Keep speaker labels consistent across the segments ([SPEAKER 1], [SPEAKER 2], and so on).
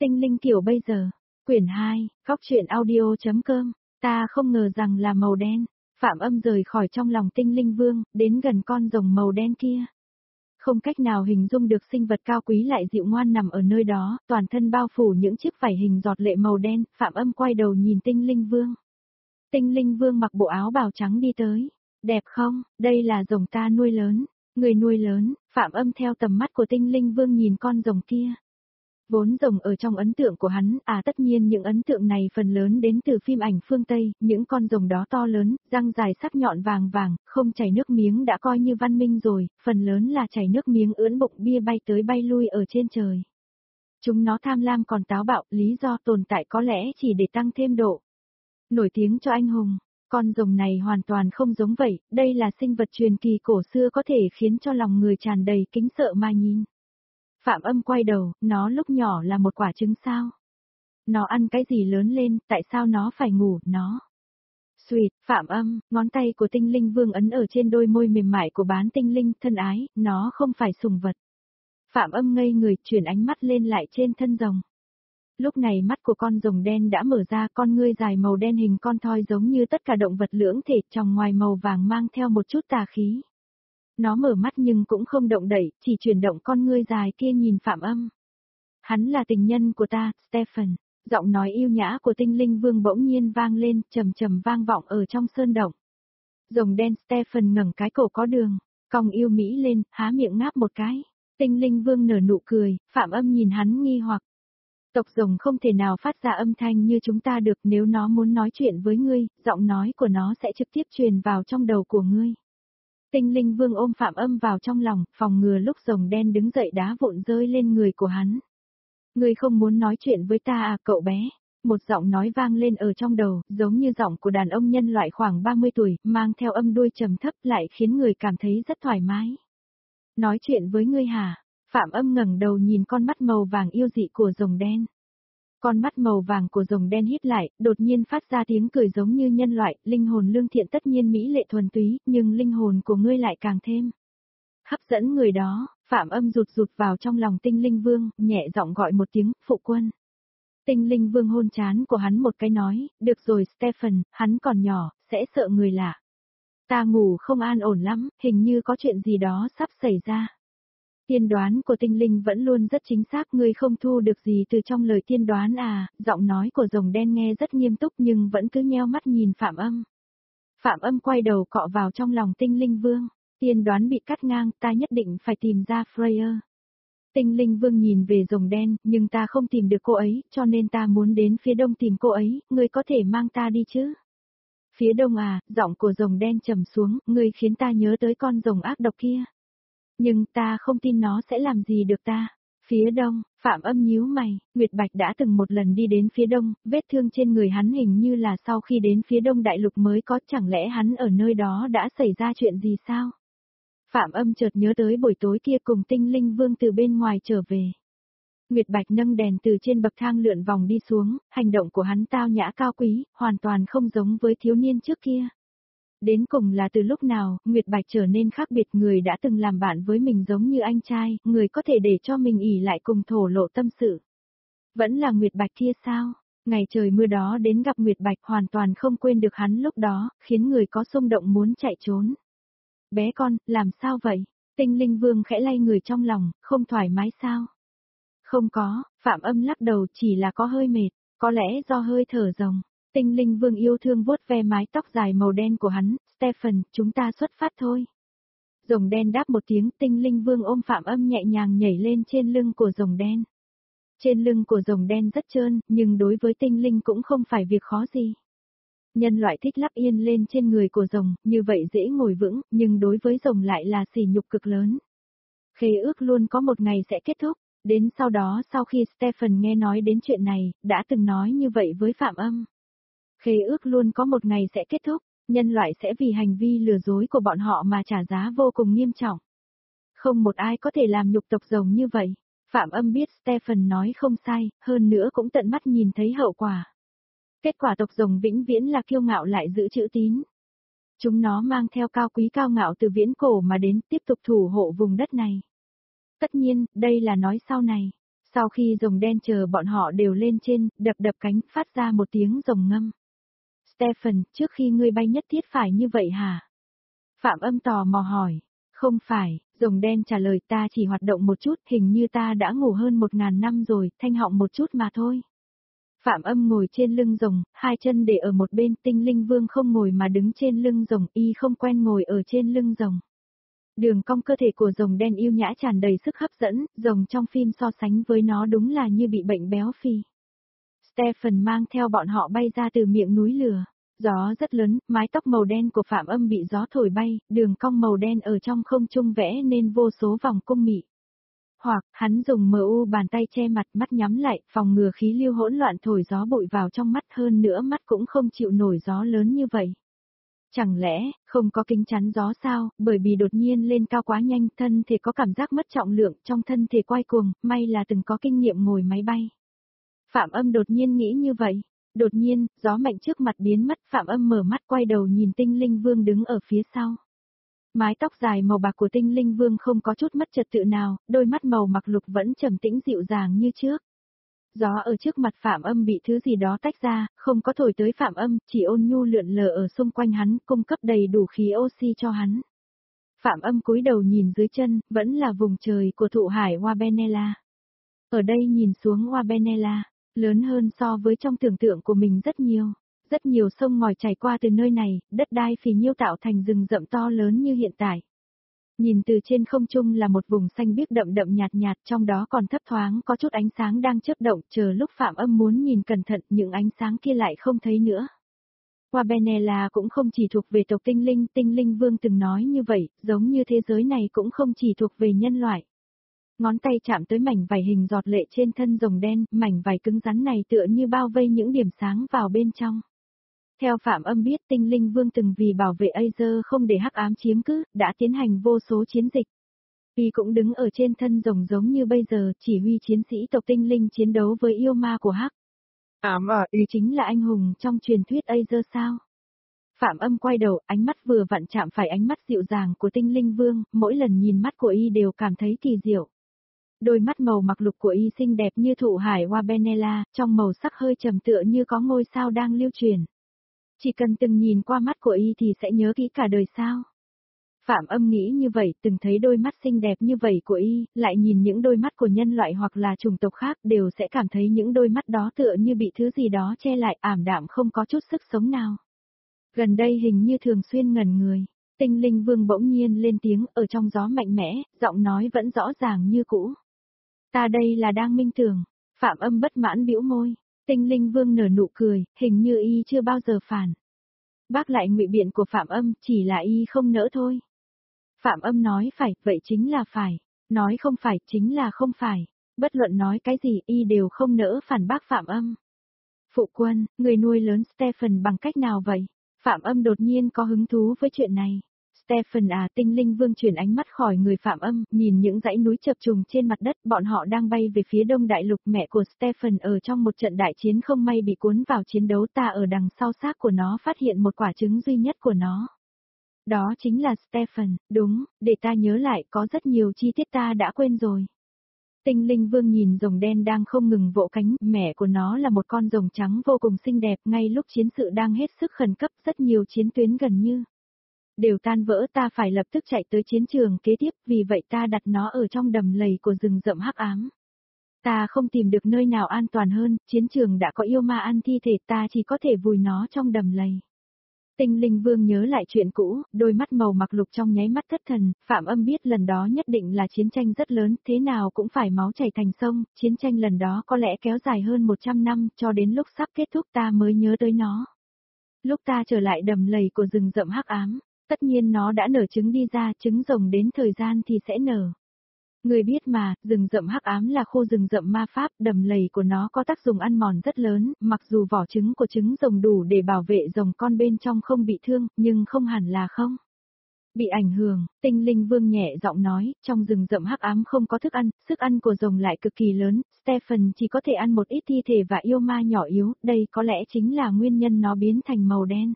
[SPEAKER 1] Tinh linh kiểu bây giờ. Quyển 2, Góc truyện audio.com. Ta không ngờ rằng là màu đen. Phạm Âm rời khỏi trong lòng Tinh linh vương, đến gần con rồng màu đen kia. Không cách nào hình dung được sinh vật cao quý lại dịu ngoan nằm ở nơi đó, toàn thân bao phủ những chiếc vảy hình giọt lệ màu đen. Phạm Âm quay đầu nhìn Tinh linh vương. Tinh linh vương mặc bộ áo bào trắng đi tới. Đẹp không, đây là rồng ta nuôi lớn. Người nuôi lớn. Phạm Âm theo tầm mắt của Tinh linh vương nhìn con rồng kia. Vốn rồng ở trong ấn tượng của hắn, tất nhiên những ấn tượng này phần lớn đến từ phim ảnh phương Tây, những con rồng đó to lớn, răng dài sắc nhọn vàng vàng, không chảy nước miếng đã coi như văn minh rồi, phần lớn là chảy nước miếng ưỡn bụng bia bay tới bay lui ở trên trời. Chúng nó tham lam còn táo bạo, lý do tồn tại có lẽ chỉ để tăng thêm độ nổi tiếng cho anh hùng. Con rồng này hoàn toàn không giống vậy, đây là sinh vật truyền kỳ cổ xưa có thể khiến cho lòng người tràn đầy kính sợ mà nhìn. Phạm Âm quay đầu, nó lúc nhỏ là một quả trứng sao? Nó ăn cái gì lớn lên, tại sao nó phải ngủ, nó? Sweet, Phạm Âm, ngón tay của Tinh linh vương ấn ở trên đôi môi mềm mại của bán tinh linh, thân ái, nó không phải sùng vật. Phạm Âm ngây người, chuyển ánh mắt lên lại trên thân rồng. Lúc này mắt của con rồng đen đã mở ra, con ngươi dài màu đen hình con thoi giống như tất cả động vật lưỡng thể, trong ngoài màu vàng mang theo một chút tà khí. Nó mở mắt nhưng cũng không động đậy, chỉ chuyển động con ngươi dài kia nhìn Phạm Âm. Hắn là tình nhân của ta, Stephen. Giọng nói yêu nhã của Tinh linh vương bỗng nhiên vang lên, trầm trầm vang vọng ở trong sơn động. Rồng đen Stephen ngẩng cái cổ có đường, cong yêu mỹ lên, há miệng ngáp một cái. Tinh linh vương nở nụ cười, Phạm Âm nhìn hắn nghi hoặc. Tộc rồng không thể nào phát ra âm thanh như chúng ta được, nếu nó muốn nói chuyện với ngươi, giọng nói của nó sẽ trực tiếp truyền vào trong đầu của ngươi. Tinh linh vương ôm Phạm Âm vào trong lòng, phòng ngừa lúc rồng đen đứng dậy đá vụn rơi lên người của hắn. Ngươi không muốn nói chuyện với ta à cậu bé? Một giọng nói vang lên ở trong đầu, giống như giọng của đàn ông nhân loại khoảng 30 tuổi, mang theo âm đuôi trầm thấp lại khiến người cảm thấy rất thoải mái. Nói chuyện với ngươi hả? Phạm Âm ngẩng đầu nhìn con mắt màu vàng yêu dị của rồng đen. Con mắt màu vàng của rồng đen hít lại, đột nhiên phát ra tiếng cười giống như nhân loại, linh hồn lương thiện tất nhiên mỹ lệ thuần túy, nhưng linh hồn của ngươi lại càng thêm hấp dẫn người đó. Phạm Âm rụt vào trong lòng Tinh linh vương, nhẹ giọng gọi một tiếng, phụ quân. Tinh linh vương hôn trán của hắn một cái nói, được rồi Stephen, hắn còn nhỏ, sẽ sợ người lạ. Ta ngủ không an ổn lắm, hình như có chuyện gì đó sắp xảy ra. Tiên đoán của tinh linh vẫn luôn rất chính xác, ngươi không thu được gì từ trong lời tiên đoán à? Giọng nói của rồng đen nghe rất nghiêm túc nhưng vẫn cứ nheo mắt nhìn Phạm Âm. Phạm Âm quay đầu cọ vào trong lòng Tinh linh vương, tiên đoán bị cắt ngang, ta nhất định phải tìm ra Freya. Tinh linh vương nhìn về rồng đen, nhưng ta không tìm được cô ấy, cho nên ta muốn đến phía đông tìm cô ấy, ngươi có thể mang ta đi chứ? Phía đông à? Giọng của rồng đen trầm xuống, ngươi khiến ta nhớ tới con rồng ác độc kia. Nhưng ta không tin nó sẽ làm gì được ta. Phía đông, Phạm Âm nhíu mày, Nguyệt Bạch đã từng một lần đi đến phía đông, vết thương trên người hắn hình như là sau khi đến phía đông đại lục mới có, chẳng lẽ hắn ở nơi đó đã xảy ra chuyện gì sao? Phạm Âm chợt nhớ tới buổi tối kia cùng Tinh linh vương từ bên ngoài trở về. Nguyệt Bạch nâng đèn từ trên bậc thang lượn vòng đi xuống, hành động của hắn tao nhã cao quý, hoàn toàn không giống với thiếu niên trước kia. Đến cùng là từ lúc nào, Nguyệt Bạch trở nên khác biệt, người đã từng làm bạn với mình giống như anh trai, người có thể để cho mình ỉ lại cùng thổ lộ tâm sự. Vẫn là Nguyệt Bạch kia sao? Ngày trời mưa đó đến gặp Nguyệt Bạch hoàn toàn không quên được hắn lúc đó, khiến người có xung động muốn chạy trốn. Bé con, làm sao vậy? Tinh linh vương khẽ lay người trong lòng, không thoải mái sao? Không có, Phạm Âm lắc đầu, chỉ là có hơi mệt, có lẽ do hơi thở rồng. Tinh linh vương yêu thương vuốt ve mái tóc dài màu đen của hắn, Stephen, chúng ta xuất phát thôi. Rồng đen đáp một tiếng, tinh linh vương ôm Phạm Âm nhẹ nhàng nhảy lên trên lưng của rồng đen. Trên lưng của rồng đen rất trơn, nhưng đối với tinh linh cũng không phải việc khó gì. Nhân loại thích lắp yên lên trên người của rồng, như vậy dễ ngồi vững, nhưng đối với rồng lại là sỉ nhục cực lớn. Khế ước luôn có một ngày sẽ kết thúc, đến sau đó sau khi Stephen nghe nói đến chuyện này, đã từng nói như vậy với Phạm Âm. Khế ước luôn có một ngày sẽ kết thúc, nhân loại sẽ vì hành vi lừa dối của bọn họ mà trả giá vô cùng nghiêm trọng. Không một ai có thể làm nhục tộc rồng như vậy. Phạm Âm biết Stephen nói không sai, hơn nữa cũng tận mắt nhìn thấy hậu quả. Kết quả tộc rồng vĩnh viễn là kiêu ngạo lại giữ chữ tín. Chúng nó mang theo cao quý cao ngạo từ viễn cổ mà đến tiếp tục thủ hộ vùng đất này. Tất nhiên, đây là nói sau này. Sau khi rồng đen chờ bọn họ đều lên trên, đập đập cánh, phát ra một tiếng rồng ngâm. Stephen, trước khi ngươi bay nhất thiết phải như vậy hả? Phạm Âm tò mò hỏi. Không phải, rồng đen trả lời, ta chỉ hoạt động một chút, hình như ta đã ngủ hơn 1000 năm rồi, thanh họng một chút mà thôi. Phạm Âm ngồi trên lưng rồng, hai chân để ở một bên, Tinh Linh Vương không ngồi mà đứng trên lưng rồng, y không quen ngồi ở trên lưng rồng. Đường cong cơ thể của rồng đen yêu nhã tràn đầy sức hấp dẫn, rồng trong phim so sánh với nó đúng là như bị bệnh béo phì. Stephen mang theo bọn họ bay ra từ miệng núi lửa. Gió rất lớn, mái tóc màu đen của Phạm Âm bị gió thổi bay, đường cong màu đen ở trong không trung vẽ nên vô số vòng cung mị. Hoặc, hắn dùng MU bàn tay che mặt, mắt nhắm lại, phòng ngừa khí lưu hỗn loạn thổi gió bụi vào trong mắt, hơn nữa mắt cũng không chịu nổi gió lớn như vậy. Chẳng lẽ, không có kính chắn gió sao, bởi vì đột nhiên lên cao quá nhanh, thân thể có cảm giác mất trọng lượng, trong thân thể quay cuồng, may là từng có kinh nghiệm ngồi máy bay. Phạm Âm đột nhiên nghĩ như vậy. Đột nhiên, gió mạnh trước mặt biến mất, Phạm Âm mở mắt quay đầu nhìn Tinh Linh Vương đứng ở phía sau. Mái tóc dài màu bạc của Tinh Linh Vương không có chút mất trật tự nào, đôi mắt màu mặc lục vẫn trầm tĩnh dịu dàng như trước. Gió ở trước mặt Phạm Âm bị thứ gì đó tách ra, không có thổi tới Phạm Âm, chỉ ôn nhu lượn lờ ở xung quanh hắn, cung cấp đầy đủ khí oxy cho hắn. Phạm Âm cúi đầu nhìn dưới chân, vẫn là vùng trời của thụ hải Wabenela. Ở đây nhìn xuống Wabenela, lớn hơn so với trong tưởng tượng của mình rất nhiều. Rất nhiều sông ngòi chảy qua từ nơi này, đất đai phì nhiêu tạo thành rừng rậm to lớn như hiện tại. Nhìn từ trên không trung là một vùng xanh biếc đậm đậm nhạt nhạt, trong đó còn thấp thoáng có chút ánh sáng đang chớp động, chờ lúc Phạm Âm muốn nhìn cẩn thận, những ánh sáng kia lại không thấy nữa. Wabenela cũng không chỉ thuộc về tộc Tinh Linh Vương từng nói như vậy, giống như thế giới này cũng không chỉ thuộc về nhân loại. Ngón tay chạm tới mảnh vải hình giọt lệ trên thân rồng đen, mảnh vải cứng rắn này tựa như bao vây những điểm sáng vào bên trong. Theo Phạm Âm biết, Tinh Linh Vương từng vì bảo vệ Aether không để hắc ám chiếm cứ, đã tiến hành vô số chiến dịch. Y cũng đứng ở trên thân rồng giống như bây giờ, chỉ huy chiến sĩ tộc Tinh Linh chiến đấu với yêu ma của hắc ám Y chính là anh hùng trong truyền thuyết Aether sao? Phạm Âm quay đầu, ánh mắt vừa vặn chạm phải ánh mắt dịu dàng của Tinh Linh Vương, mỗi lần nhìn mắt của y đều cảm thấy kỳ diệu. Đôi mắt màu mặc lục của y xinh đẹp như thụ hải Wabenela, trong màu sắc hơi trầm tựa như có ngôi sao đang lưu truyền. Chỉ cần từng nhìn qua mắt của y thì sẽ nhớ kỹ cả đời sao. Phạm Âm nghĩ như vậy, từng thấy đôi mắt xinh đẹp như vậy của y, lại nhìn những đôi mắt của nhân loại hoặc là chủng tộc khác đều sẽ cảm thấy những đôi mắt đó tựa như bị thứ gì đó che lại, ảm đạm không có chút sức sống nào. Gần đây hình như thường xuyên ngẩn người, Tinh Linh Vương bỗng nhiên lên tiếng ở trong gió mạnh mẽ, giọng nói vẫn rõ ràng như cũ. Ta đây là đang minh tưởng. Phạm Âm bất mãn bĩu môi. Tinh Linh Vương nở nụ cười, hình như y chưa bao giờ phản bác lại ngụy biện của Phạm Âm, chỉ là y không nỡ thôi. Phạm Âm nói phải, vậy chính là phải. Nói không phải, chính là không phải. Bất luận nói cái gì, y đều không nỡ phản bác Phạm Âm. Phụ quân, người nuôi lớn Stephen bằng cách nào vậy? Phạm Âm đột nhiên có hứng thú với chuyện này. Stephen à, Tinh Linh Vương chuyển ánh mắt khỏi người Phạm Âm, nhìn những dãy núi chập trùng trên mặt đất, bọn họ đang bay về phía đông đại lục, mẹ của Stephen ở trong một trận đại chiến không may bị cuốn vào chiến đấu, ta ở đằng sau xác của nó phát hiện một quả trứng duy nhất của nó. Đó chính là Stephen, đúng, để ta nhớ lại, có rất nhiều chi tiết ta đã quên rồi. Tinh Linh Vương nhìn rồng đen đang không ngừng vỗ cánh, mẹ của nó là một con rồng trắng vô cùng xinh đẹp, ngay lúc chiến sự đang hết sức khẩn cấp, rất nhiều chiến tuyến gần như đều tan vỡ, ta phải lập tức chạy tới chiến trường kế tiếp, vì vậy ta đặt nó ở trong đầm lầy của rừng rậm hắc ám. Ta không tìm được nơi nào an toàn hơn, chiến trường đã có yêu ma ăn thi thể, ta chỉ có thể vùi nó trong đầm lầy. Tinh Linh Vương nhớ lại chuyện cũ, đôi mắt màu mặc lục trong nháy mắt thất thần, Phạm Âm biết lần đó nhất định là chiến tranh rất lớn, thế nào cũng phải máu chảy thành sông, chiến tranh lần đó có lẽ kéo dài hơn 100 năm, cho đến lúc sắp kết thúc ta mới nhớ tới nó. Lúc ta trở lại đầm lầy của rừng rậm hắc ám, tất nhiên nó đã nở trứng đi ra, trứng rồng đến thời gian thì sẽ nở. Người biết mà, rừng rậm hắc ám là khu rừng rậm ma pháp, đầm lầy của nó có tác dụng ăn mòn rất lớn, mặc dù vỏ trứng của trứng rồng đủ để bảo vệ rồng con bên trong không bị thương, nhưng không hẳn là không bị ảnh hưởng. Tinh Linh Vương nhẹ giọng nói, trong rừng rậm hắc ám không có thức ăn, sức ăn của rồng lại cực kỳ lớn, Stephen chỉ có thể ăn một ít thi thể và yêu ma nhỏ yếu, đây có lẽ chính là nguyên nhân nó biến thành màu đen.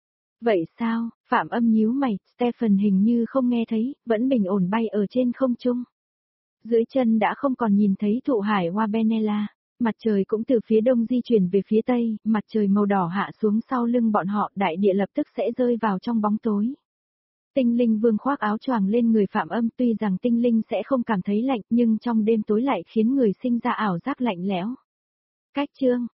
[SPEAKER 1] Vậy sao? Phạm Âm nhíu mày, Stephen hình như không nghe thấy, vẫn bình ổn bay ở trên không trung. Dưới chân đã không còn nhìn thấy thụ hải hoa Benella. Mặt trời cũng từ phía đông di chuyển về phía tây, mặt trời màu đỏ hạ xuống sau lưng bọn họ, đại địa lập tức sẽ rơi vào trong bóng tối. Tinh linh vương khoác áo choàng lên người Phạm Âm, tuy rằng tinh linh sẽ không cảm thấy lạnh nhưng trong đêm tối lại khiến người sinh ra ảo giác lạnh lẽo. Cách chương